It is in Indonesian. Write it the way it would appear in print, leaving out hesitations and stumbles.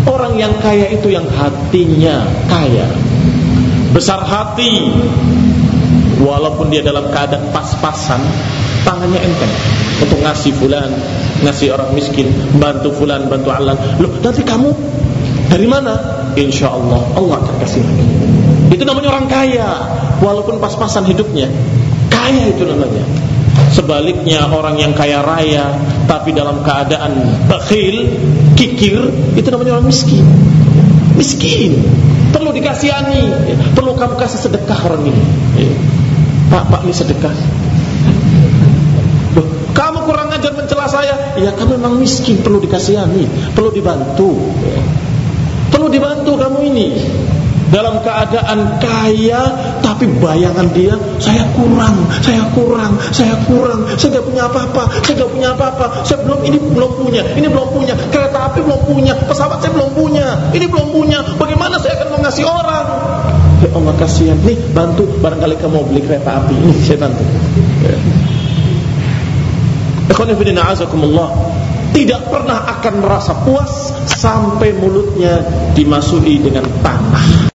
Orang yang kaya itu yang hatinya kaya, besar hati. Walaupun dia dalam keadaan pas-pasan, tangannya enteng untuk ngasih fulan, ngasih orang miskin, bantu fulan, bantu alan. Loh, nanti kamu dari mana? Insya Allah Allah akan kasih lagi. Itu namanya orang kaya, walaupun pas-pasan hidupnya. Kaya itu namanya. Sebaliknya orang yang kaya raya tapi dalam keadaan bakhil, kikir, itu namanya orang miskin. Miskin, perlu dikasihani, perlu kamu kasih sedekah orang ini. Pak, ini sedekah. Loh, kamu kurang ajar mencela saya. Ya, kamu memang miskin, perlu dikasihani, perlu dibantu. Perlu dibantu kamu ini. Dalam keadaan kaya tapi bayangan dia, saya kurang, saya gak punya apa-apa, saya belum punya, kereta api belum punya, pesawat saya belum punya, ini belum punya, bagaimana saya akan mengasih orang? Ya Allah, kasihan, nih bantu, barangkali kamu mau beli kereta api, ini saya bantu. Ikhwan fillah, a'azakumullah. Tidak pernah akan merasa puas sampai mulutnya dimasuki dengan tanah.